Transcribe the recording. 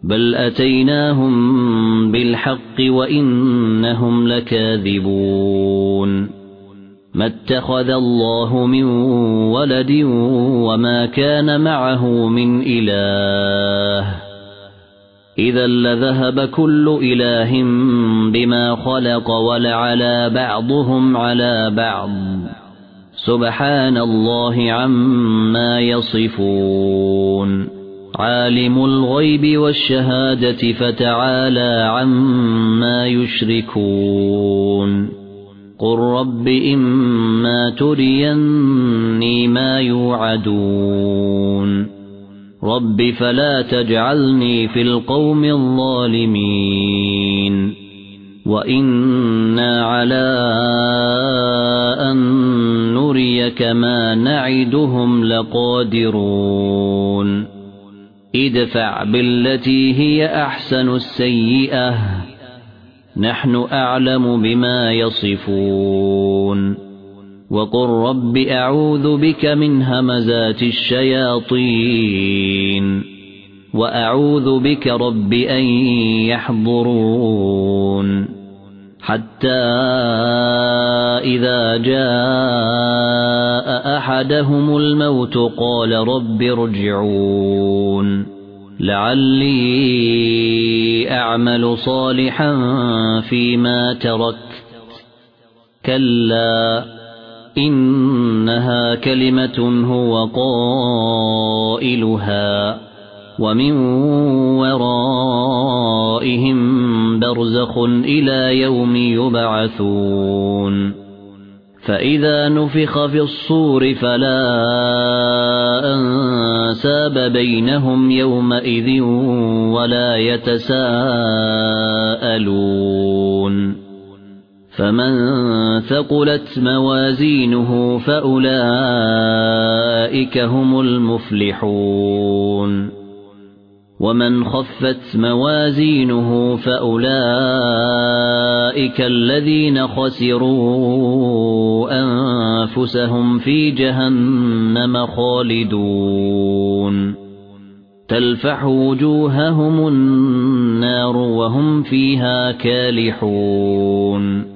بل أتيناهم بالحق وإنهم لكاذبون ما اتخذ الله من ولد وما كان معه من إله إذا لذهب كل إله بما خلق ولعلى بعضهم على بعض سبحان الله عما يصفون عالم الغيب والشهادة فتعالى عما يشركون قل رب إما تريني ما يوعدون رب فلا تجعلني في القوم الظالمين وإنا على أن نريك ما نعدهم لقادرون ادفع بالتي هي أحسن السيئة نحن أعلم بما يصفون وقل رب أعوذ بك من همزات الشياطين وأعوذ بك رب أن يحضرون حتى إذا جاء أحدهم الموت قال رب ارجعون لعلي أعمل صالحا فيما تركت كلا إنها كلمة هو قائلها ومن ورائهم برزخ إلى يوم يبعثون فإذا نفخ في الصور فلا أنساب بينهم يومئذ ولا يتساءلون فمن ثقلت موازينه فأولئك هم المفلحون ومن خفت موازينه فأولئك الذين خسروا أنفسهم في جهنم خالدون تلفح وجوههم النار وهم فيها كالحون